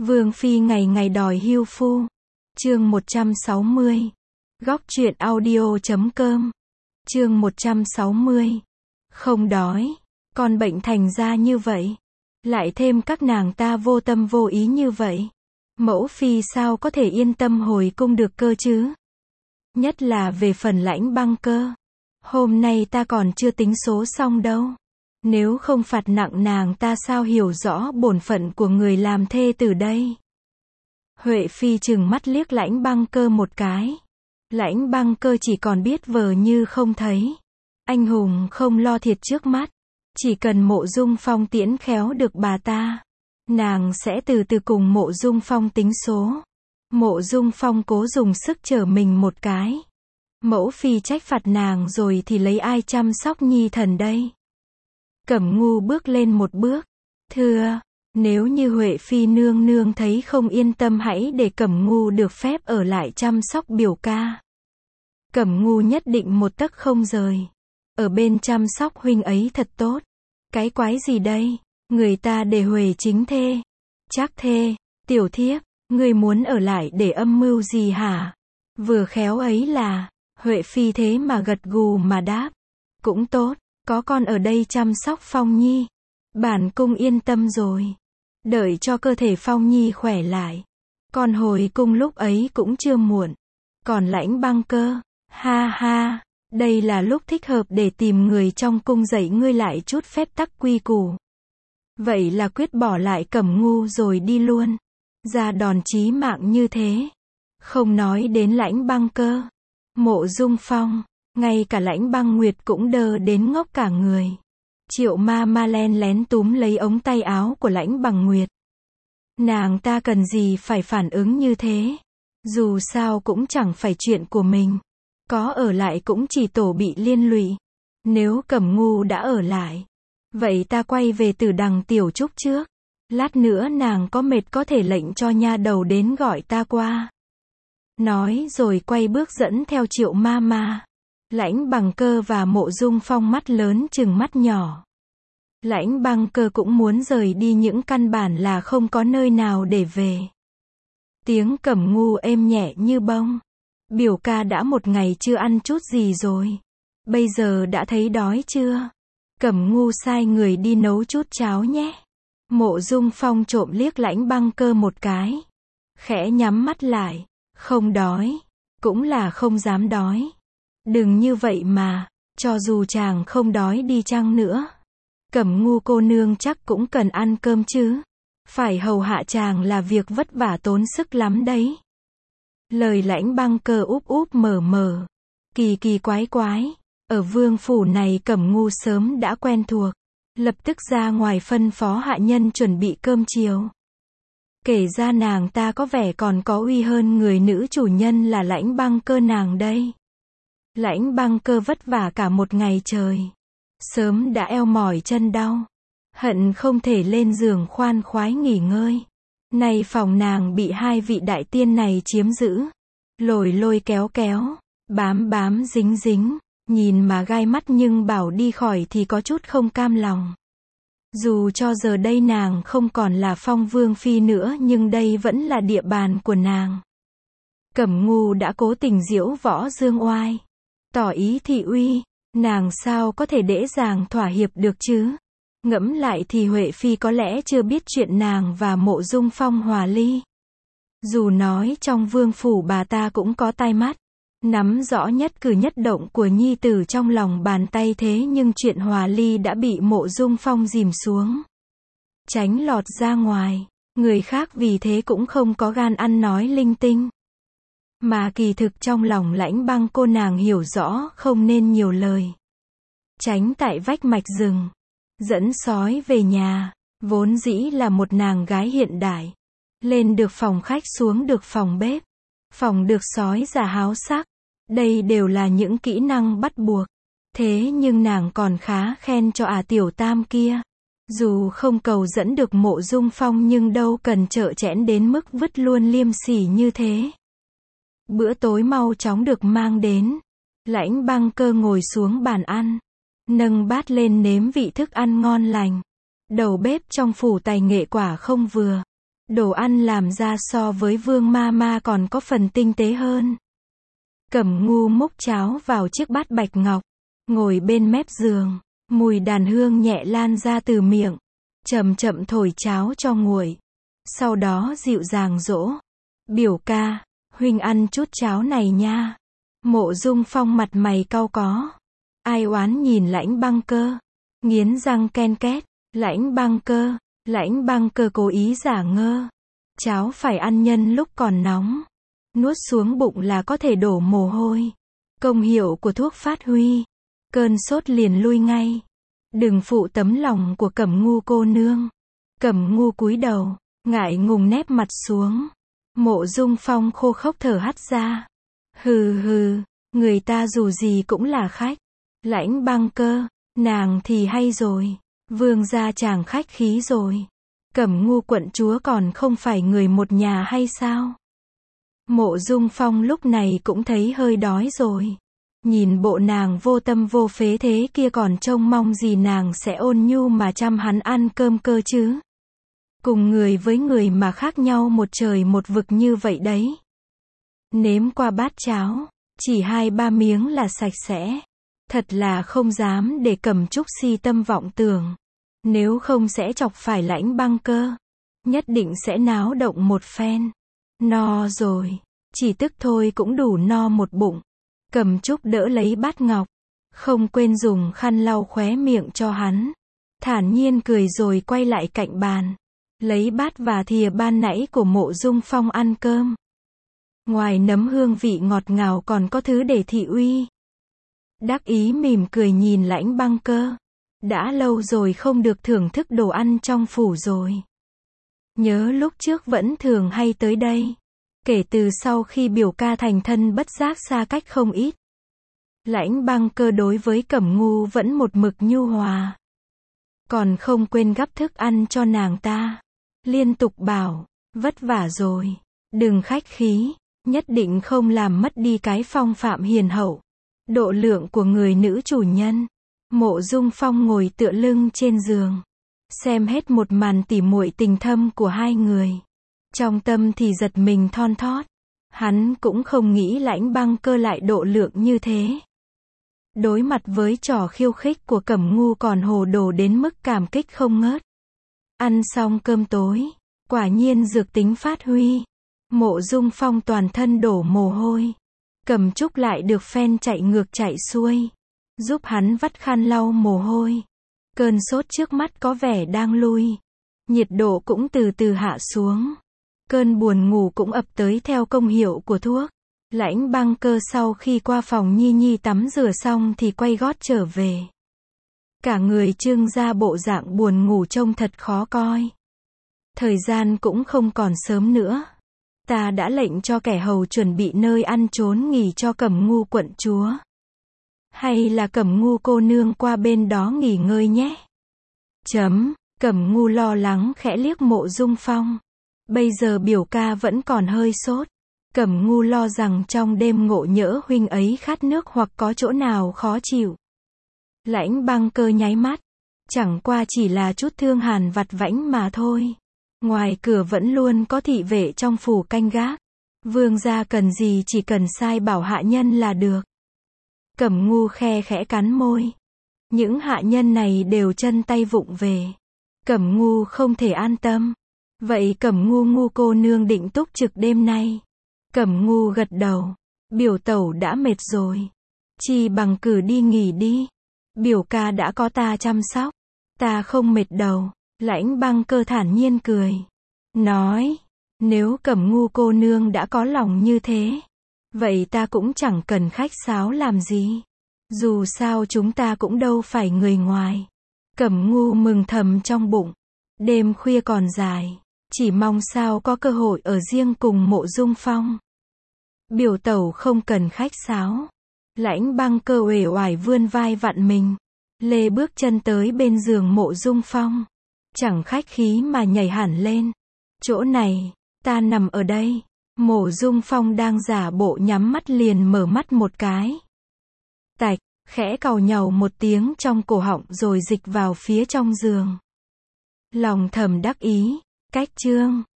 Vương phi ngày ngày đòi hưu phu. Chương 160. Góc truyện audio.com. Chương 160. Không đói. Con bệnh thành ra như vậy. Lại thêm các nàng ta vô tâm vô ý như vậy. Mẫu phi sao có thể yên tâm hồi cung được cơ chứ? Nhất là về phần Lãnh Băng Cơ. Hôm nay ta còn chưa tính số xong đâu. Nếu không phạt nặng nàng ta sao hiểu rõ bổn phận của người làm thê từ đây? Huệ phi trừng mắt liếc Lãnh Băng Cơ một cái. Lãnh Băng Cơ chỉ còn biết vờ như không thấy. Anh hùng không lo thiệt trước mắt. Chỉ cần Mộ Dung Phong tiễn khéo được bà ta, nàng sẽ từ từ cùng Mộ Dung Phong tính số. Mộ Dung Phong cố dùng sức trở mình một cái. Mẫu phi trách phạt nàng rồi thì lấy ai chăm sóc nhi thần đây? Cẩm Ngu bước lên một bước. Thưa, nếu như Huệ phi nương nương thấy không yên tâm hãy để Cẩm Ngu được phép ở lại chăm sóc biểu ca. Cẩm Ngu nhất định một tấc không rời. Ở bên chăm sóc huynh ấy thật tốt. Cái quái gì đây? Người ta để Huệ chính thê. Chắc thê, tiểu thiếp, ngươi muốn ở lại để âm mưu gì hả? Vừa khéo ấy là, Huệ phi thế mà gật gù mà đáp. Cũng tốt, có con ở đây chăm sóc Phong Nhi. Bản cung yên tâm rồi. Đợi cho cơ thể Phong Nhi khỏe lại. Con hồi cung lúc ấy cũng chưa muộn. Còn Lãnh Băng Cơ, ha ha, đây là lúc thích hợp để tìm người trong cung dạy ngươi lại chút phép tắc quy củ. Vậy là quyết bỏ lại Cẩm Ngu rồi đi luôn. Ra đòn chí mạng như thế. Không nói đến Lãnh Băng Cơ, Mộ Dung Phong, ngay cả Lãnh Băng Nguyệt cũng đơ đến ngốc cả người. Triệu ma ma len lén túm lấy ống tay áo của Lãnh Băng Nguyệt. Nàng ta cần gì phải phản ứng như thế? Dù sao cũng chẳng phải chuyện của mình. Có ở lại cũng chỉ tổ bị liên lụy. Nếu Cẩm Ngu đã ở lại, vậy ta quay về Tử Đằng Tiểu Trúc trước. Lát nữa nàng có mệt có thể lệnh cho nha đầu đến gọi ta qua. Nói rồi quay bước dẫn theo Triệu ma ma. Lãnh Băng Cơ và Mộ Dung Phong mắt lớn chừng mắt nhỏ. Lãnh Băng Cơ cũng muốn rời đi những căn bản là không có nơi nào để về. Tiếng Cẩm Ngu êm nhẹ như bông. Biểu ca đã một ngày chưa ăn chút gì rồi. Bây giờ đã thấy đói chưa? Cẩm Ngu sai người đi nấu chút cháo nhé. Mộ Dung Phong trộm liếc Lãnh Băng Cơ một cái. Khẽ nhắm mắt lại. Không đói. Cũng là không dám đói. Đừng như vậy mà. Cho dù chàng không đói đi chăng nữa. Cẩm Ngu cô nương chắc cũng cần ăn cơm chứ. Phải hầu hạ chàng là việc vất vả tốn sức lắm đấy. Lời Lãnh Băng Cơ úp úp mở mở. Kỳ kỳ quái quái. Ở vương phủ này Cẩm Ngu sớm đã quen thuộc. Lập tức ra ngoài phân phó hạ nhân chuẩn bị cơm chiều. Kể ra nàng ta có vẻ còn có uy hơn người nữ chủ nhân là Lãnh Băng Cơ nàng đây. Lãnh Băng Cơ vất vả cả một ngày trời. Sớm đã eo mỏi chân đau. Hận không thể lên giường khoan khoái nghỉ ngơi. Nay phòng nàng bị hai vị đại tiên này chiếm giữ. Lôi lôi kéo kéo. Bám bám dính dính. Nhìn mà gai mắt nhưng bảo đi khỏi thì có chút không cam lòng. Dù cho giờ đây nàng không còn là Phong Vương Phi nữa nhưng đây vẫn là địa bàn của nàng. Cẩm Ngu đã cố tình giễu võ dương oai. Tỏ ý thị uy. Nàng sao có thể dễ dàng thỏa hiệp được chứ? Ngẫm lại thì Huệ Phi có lẽ chưa biết chuyện nàng và Mộ Dung Phong hòa ly. Dù nói trong vương phủ bà ta cũng có tai mắt. Nắm rõ nhất cử nhất động của nhi tử trong lòng bàn tay thế nhưng chuyện hòa ly đã bị Mộ Dung Phong dìm xuống. Tránh lọt ra ngoài. Người khác vì thế cũng không có gan ăn nói linh tinh. Mà kỳ thực trong lòng Lãnh Băng cô nàng hiểu rõ không nên nhiều lời. Tránh tại vách mạch rừng. Dẫn sói về nhà. Vốn dĩ là một nàng gái hiện đại. Lên được phòng khách xuống được phòng bếp. Phòng được sói già háo sắc. Đây đều là những kỹ năng bắt buộc. Thế nhưng nàng còn khá khen cho tiểu tam kia. Dù không cầu dẫn được Mộ Dung Phong nhưng đâu cần trợ trẽn đến mức vứt luôn liêm sỉ như thế. Bữa tối mau chóng được mang đến. Lãnh Băng Cơ ngồi xuống bàn ăn. Nâng bát lên nếm vị thức ăn ngon lành. Đầu bếp trong phủ tài nghệ quả không vừa. Đồ ăn làm ra so với Vương Mama còn có phần tinh tế hơn. Cẩm Ngu múc cháo vào chiếc bát bạch ngọc, ngồi bên mép giường, mùi đàn hương nhẹ lan ra từ miệng, chậm chậm thổi cháo cho nguội. Sau đó dịu dàng dỗ, biểu ca, huynh ăn chút cháo này nha. Mộ Dung Phong mặt mày cau có, ai oán nhìn Lãnh Băng Cơ, nghiến răng ken két. Lãnh Băng Cơ cố ý giả ngơ. Cháo phải ăn nhân lúc còn nóng, nuốt xuống bụng là có thể đổ mồ hôi. Công hiệu của thuốc phát huy, cơn sốt liền lui ngay. Đừng phụ tấm lòng của Cẩm Ngu cô nương. Cẩm Ngu cúi đầu, ngại ngùng nép mặt xuống. Mộ Dung Phong khô khốc thở hắt ra. Hừ hừ, người ta dù gì cũng là khách. Lãnh Băng Cơ, nàng thì hay rồi. Vương gia chàng khách khí rồi. Cẩm Ngu quận chúa còn không phải người một nhà hay sao? Mộ Dung Phong lúc này cũng thấy hơi đói rồi. Nhìn bộ nàng vô tâm vô phế thế kia còn trông mong gì nàng sẽ ôn nhu mà chăm hắn ăn cơm cơ chứ. Cùng người với người mà khác nhau một trời một vực như vậy đấy. Nếm qua bát cháo, chỉ 2-3 miếng là sạch sẽ. Thật là không dám để Cẩm Trúc si tâm vọng tưởng. Nếu không sẽ chọc phải Lãnh Băng Cơ. Nhất định sẽ náo động một phen. No rồi, chỉ tức thôi cũng đủ no một bụng. Cẩm Trúc đỡ lấy bát ngọc, không quên dùng khăn lau khóe miệng cho hắn. Thản nhiên cười rồi quay lại cạnh bàn, lấy bát và thìa ban nãy của Mộ Dung Phong ăn cơm. Ngoài nấm hương vị ngọt ngào còn có thứ để thị uy. Đắc ý mỉm cười nhìn Lãnh Băng Cơ. Đã lâu rồi không được thưởng thức đồ ăn trong phủ rồi. Nhớ lúc trước vẫn thường hay tới đây. Kể từ sau khi biểu ca thành thân bất giác xa cách không ít. Lãnh Băng Cơ đối với Cẩm Ngu vẫn một mực nhu hòa. Còn không quên gắp thức ăn cho nàng ta. Liên tục bảo, vất vả rồi, đừng khách khí, nhất định không làm mất đi cái phong phạm hiền hậu, độ lượng của người nữ chủ nhân. Mộ Dung Phong ngồi tựa lưng trên giường, xem hết một màn tỉ muội tình thâm của hai người. Trong tâm thì giật mình thon thót. Hắn cũng không nghĩ Lãnh Băng Cơ lại độ lượng như thế. Đối mặt với trò khiêu khích của Cẩm Ngu còn hồ đồ đến mức cảm kích không ngớt. Ăn xong cơm tối, quả nhiên dược tính phát huy. Mộ Dung Phong toàn thân đổ mồ hôi. Cẩm Trúc lại được phen chạy ngược chạy xuôi, giúp hắn vắt khăn lau mồ hôi. Cơn sốt trước mắt có vẻ đang lui. Nhiệt độ cũng từ từ hạ xuống. Cơn buồn ngủ cũng ập tới theo công hiệu của thuốc. Lãnh Băng Cơ sau khi qua phòng Nhi Nhi tắm rửa xong thì quay gót trở về. Cả người trưng ra bộ dạng buồn ngủ trông thật khó coi. Thời gian cũng không còn sớm nữa. Ta đã lệnh cho kẻ hầu chuẩn bị nơi ăn trốn nghỉ cho Cẩm Ngu quận chúa. Hay là Cẩm Ngu cô nương qua bên đó nghỉ ngơi nhé. Cẩm Ngu lo lắng khẽ liếc Mộ Dung Phong. Bây giờ biểu ca vẫn còn hơi sốt. Cẩm Ngu lo rằng trong đêm ngộ nhỡ huynh ấy khát nước hoặc có chỗ nào khó chịu. Lãnh Băng Cơ nháy mắt. Chẳng qua chỉ là chút thương hàn vặt vãnh mà thôi. Ngoài cửa vẫn luôn có thị vệ trong phủ canh gác. Vương gia cần gì chỉ cần sai bảo hạ nhân là được. Cẩm Ngu khe khẽ cắn môi. Những hạ nhân này đều chân tay vụng về. Cẩm Ngu không thể an tâm. Vậy Cẩm Ngu cô nương định túc trực đêm nay. Cẩm Ngu gật đầu. Biểu tẩu đã mệt rồi. Chi bằng cử đi nghỉ đi. Biểu ca đã có ta chăm sóc. Ta không mệt đầu. Lãnh Băng Cơ thản nhiên cười. Nói. Nếu Cẩm Ngu cô nương đã có lòng như thế. Vậy ta cũng chẳng cần khách sáo làm gì. Dù sao chúng ta cũng đâu phải người ngoài. Cẩm Ngu mừng thầm trong bụng. Đêm khuya còn dài. Chỉ mong sao có cơ hội ở riêng cùng Mộ Dung Phong. Biểu tẩu không cần khách sáo. Lãnh Băng Cơ uể oải vươn vai vặn mình. Lê bước chân tới bên giường Mộ Dung Phong. Chẳng khách khí mà nhảy hẳn lên. Chỗ này, ta nằm ở đây. Mộ Dung Phong đang giả bộ nhắm mắt liền mở mắt một cái. Tạch, khẽ càu nhàu một tiếng trong cổ họng rồi dịch vào phía trong giường. Lòng thầm đắc ý, cách chương.